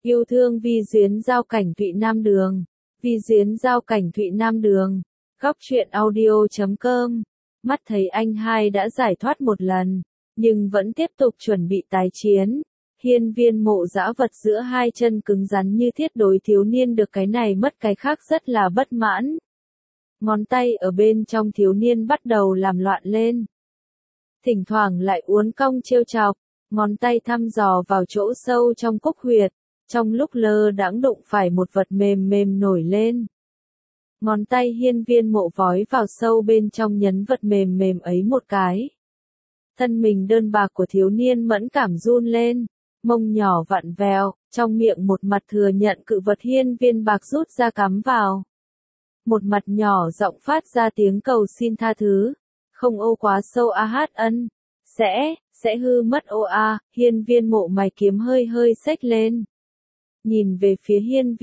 Yêu thương Vi Duyến Giao Cảnh Thụy Nam Đường. Vi Duyến Giao Cảnh Thụy Nam Đường. Góc truyện audio.com. Mắt thấy anh hai đã giải thoát một lần, nhưng vẫn tiếp tục chuẩn bị tái chiến. Hiên Viên Mộ dã vật giữa hai chân cứng rắn như thiết đối thiếu niên được cái này mất cái khác rất là bất mãn. Ngón tay ở bên trong thiếu niên bắt đầu làm loạn lên. Thỉnh thoảng lại uốn cong trêu chọc, ngón tay thăm dò vào chỗ sâu trong cúc huyệt, trong lúc lơ đãng đụng phải một vật mềm mềm nổi lên. Ngón tay Hiên Viên Mộ vói vào sâu bên trong nhấn vật mềm mềm ấy một cái. Thân mình đơn bạc của thiếu niên mẫn cảm run lên, mông nhỏ vặn vẹo, trong miệng một mặt thừa nhận cự vật Hiên Viên bạc rút ra cắm vào. Một mặt nhỏ giọng phát ra tiếng cầu xin tha thứ, không ô quá sâu a hát ân, sẽ hư mất ô a. Hiên Viên Mộ mày kiếm hơi hơi xếch lên. Nhìn về phía Hiên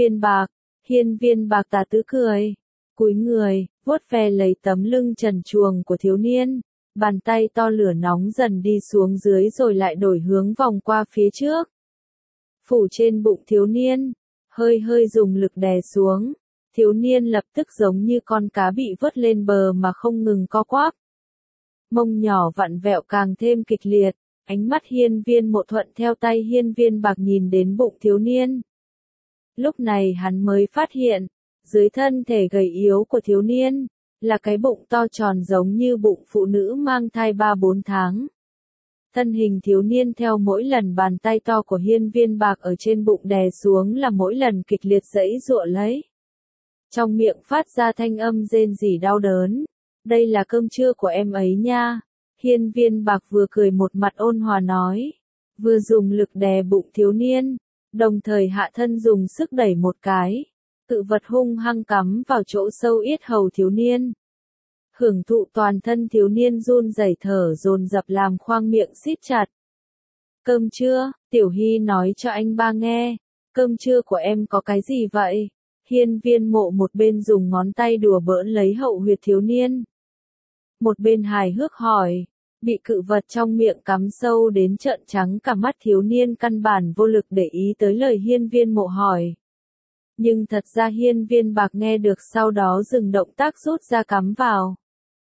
Viên bạc tà tứ cười, cúi người, vuốt ve lấy tấm lưng trần truồng của thiếu niên, bàn tay to lửa nóng dần đi xuống dưới rồi lại đổi hướng vòng qua phía trước. Phủ trên bụng thiếu niên, hơi hơi dùng lực đè xuống, thiếu niên lập tức giống như con cá bị vớt lên bờ mà không ngừng co quắp. Mông nhỏ vặn vẹo càng thêm kịch liệt, ánh mắt Hiên Viên Mộ thuận theo tay Hiên Viên bạc nhìn đến bụng thiếu niên. Lúc này hắn mới phát hiện, dưới thân thể gầy yếu của thiếu niên, là cái bụng to tròn giống như bụng phụ nữ mang thai 3-4 tháng. Thân hình thiếu niên theo mỗi lần bàn tay to của Hiên Viên bạc ở trên bụng đè xuống là mỗi lần kịch liệt giãy giụa lấy. Trong miệng phát ra thanh âm rên rỉ đau đớn. Đây là cơm trưa của em ấy nha. Hiên Viên bạc vừa cười một mặt ôn hòa nói, vừa dùng lực đè bụng thiếu niên, đồng thời hạ thân dùng sức đẩy một cái. Cự vật hung hăng cắm vào chỗ sâu yết hầu thiếu niên. Hưởng thụ toàn thân thiếu niên run rẩy thở dồn dập làm khoang miệng siết chặt. Cơm trưa, Tiểu Hy nói cho anh ba nghe, cơm trưa của em có cái gì vậy? Hiên Viên Mộ một bên dùng ngón tay đùa bỡn lấy hậu huyệt thiếu niên, một bên hài hước hỏi. Bị cự vật trong miệng cắm sâu đến trợn trắng cả mắt thiếu niên căn bản vô lực để ý tới lời Hiên Viên Mộ hỏi. Nhưng thật ra Hiên Viên bạc nghe được sau đó dừng động tác rút ra cắm vào.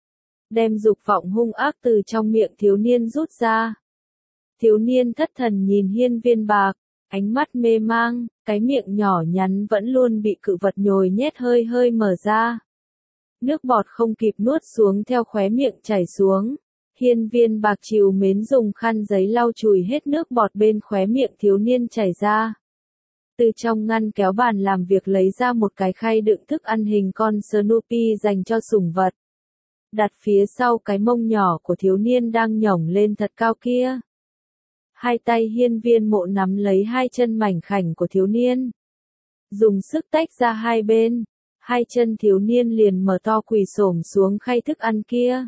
Đem dục vọng hung ác từ trong miệng thiếu niên rút ra. Thiếu niên thất thần nhìn Hiên Viên bạc, ánh mắt mê mang, cái miệng nhỏ nhắn vẫn luôn bị cự vật nhồi nhét hơi hơi mở ra. Nước bọt không kịp nuốt xuống theo khóe miệng chảy xuống. Hiên Viên bạc trìu mến dùng khăn giấy lau chùi hết nước bọt bên khóe miệng thiếu niên chảy ra. Từ trong ngăn kéo bàn làm việc lấy ra một cái khay đựng thức ăn hình con Snoopy dành cho sủng vật. Đặt phía sau cái mông nhỏ của thiếu niên đang nhổng lên thật cao kia. Hai tay Hiên Viên Mộ nắm lấy hai chân mảnh khảnh của thiếu niên. Dùng sức tách ra hai bên, hai chân thiếu niên liền mở to quỳ xổm xuống khay thức ăn kia.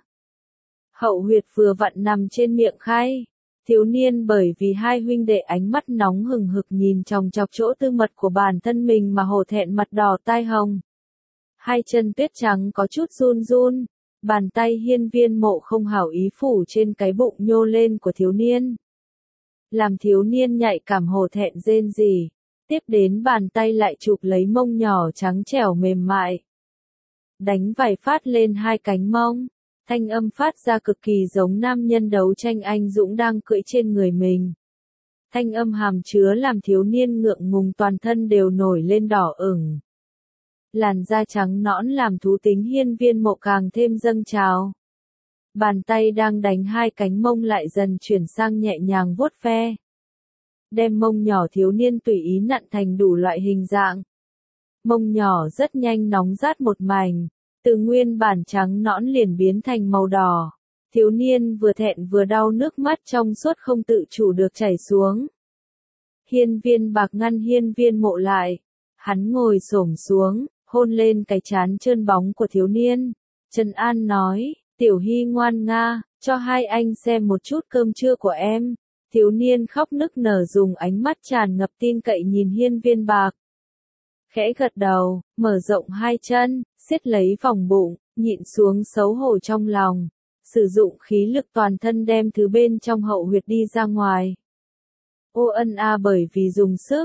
Hậu huyệt vừa vặn nằm trên miệng khay. Thiếu niên bởi vì hai huynh đệ ánh mắt nóng hừng hực nhìn chòng chọc chỗ tư mật của bản thân mình mà hổ thẹn mặt đỏ tai hồng. Hai chân tuyết trắng có chút run run, bàn tay Hiên Viên Mộ không hảo ý phủ trên cái bụng nhô lên của thiếu niên. Làm thiếu niên nhạy cảm hổ thẹn rên rỉ, tiếp đến bàn tay lại chụp lấy mông nhỏ trắng trẻo mềm mại. Đánh vài phát lên hai cánh mông. Thanh âm phát ra cực kỳ giống nam nhân đấu tranh anh dũng đang cưỡi trên người mình. Thanh âm hàm chứa làm thiếu niên ngượng ngùng toàn thân đều nổi lên đỏ ửng. Làn da trắng nõn làm thú tính Hiên Viên Mộ càng thêm dâng trào. Bàn tay đang đánh hai cánh mông lại dần chuyển sang nhẹ nhàng vuốt ve. Đem mông nhỏ thiếu niên tùy ý nặn thành đủ loại hình dạng. Mông nhỏ rất nhanh nóng rát một mảnh. Từ nguyên bản trắng nõn liền biến thành màu đỏ. Thiếu niên vừa thẹn vừa đau nước mắt trong suốt không tự chủ được chảy xuống. Hiên Viên bạc ngăn Hiên Viên Mộ lại. Hắn ngồi xổm xuống, hôn lên cái trán trơn bóng của thiếu niên. Trần An nói, Tiểu Hy ngoan nga, cho hai anh xem một chút cơm trưa của em. Thiếu niên khóc nức nở dùng ánh mắt tràn ngập tin cậy nhìn Hiên Viên bạc. Khẽ gật đầu, mở rộng hai chân, siết lấy vòng bụng, nhịn xuống xấu hổ trong lòng, sử dụng khí lực toàn thân đem thứ bên trong hậu huyệt đi ra ngoài. Ô ân a bởi vì dùng sức,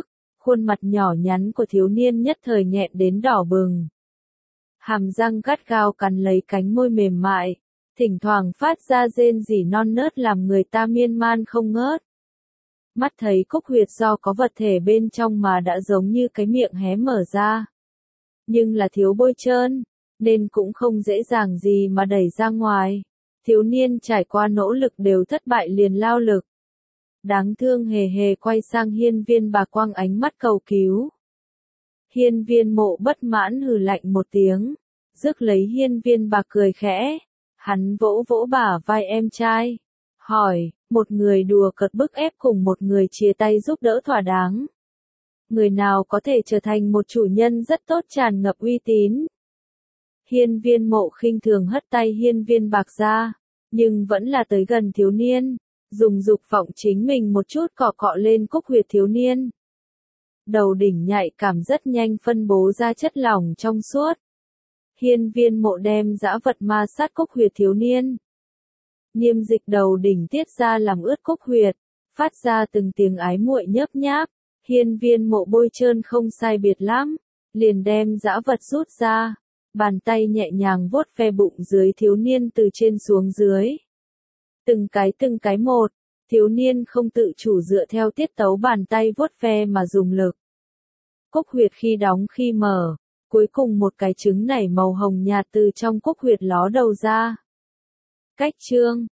Khuôn mặt nhỏ nhắn của thiếu niên nhất thời nghẹn đến đỏ bừng. Hàm răng gắt gao cắn lấy cánh môi mềm mại, thỉnh thoảng phát ra rên rỉ non nớt làm người ta miên man không ngớt. Mắt thấy cúc huyệt do có vật thể bên trong mà đã giống như cái miệng hé mở ra. Nhưng là thiếu bôi trơn, nên cũng không dễ dàng gì mà đẩy ra ngoài. Thiếu niên trải qua nỗ lực đều thất bại liền lao lực. Đáng thương hề hề quay sang Hiên Viên Bạc quăng ánh mắt cầu cứu. Hiên Viên Mộ bất mãn hừ lạnh một tiếng, rước lấy Hiên Viên Bạc cười khẽ. Hắn vỗ vỗ bả vai em trai, hỏi, một người đùa cợt bức ép cùng một người chia tay giúp đỡ thỏa đáng. Người nào có thể trở thành một chủ nhân rất tốt tràn ngập uy tín? Hiên Viên Mộ khinh thường hất tay Hiên Viên Bạc ra, nhưng vẫn là tới gần thiếu niên, dùng dục vọng chính mình một chút cọ cọ lên cúc huyệt thiếu niên. Đầu đỉnh nhạy cảm rất nhanh phân bố ra chất lỏng trong suốt. Hiên Viên Mộ đem dã vật ma sát cúc huyệt thiếu niên. Niêm dịch đầu đỉnh tiết ra làm ướt cúc huyệt, phát ra từng tiếng ái muội nhấp nháp. Hiên Viên Mộ bôi trơn không sai biệt lắm, liền đem dã vật rút ra, bàn tay nhẹ nhàng vuốt ve bụng dưới thiếu niên từ trên xuống dưới. Từng cái một, thiếu niên không tự chủ dựa theo tiết tấu bàn tay vuốt ve mà dùng lực. Cúc huyệt khi đóng khi mở, cuối cùng một cái trứng nảy màu hồng nhạt từ trong cúc huyệt ló đầu ra. Cách chương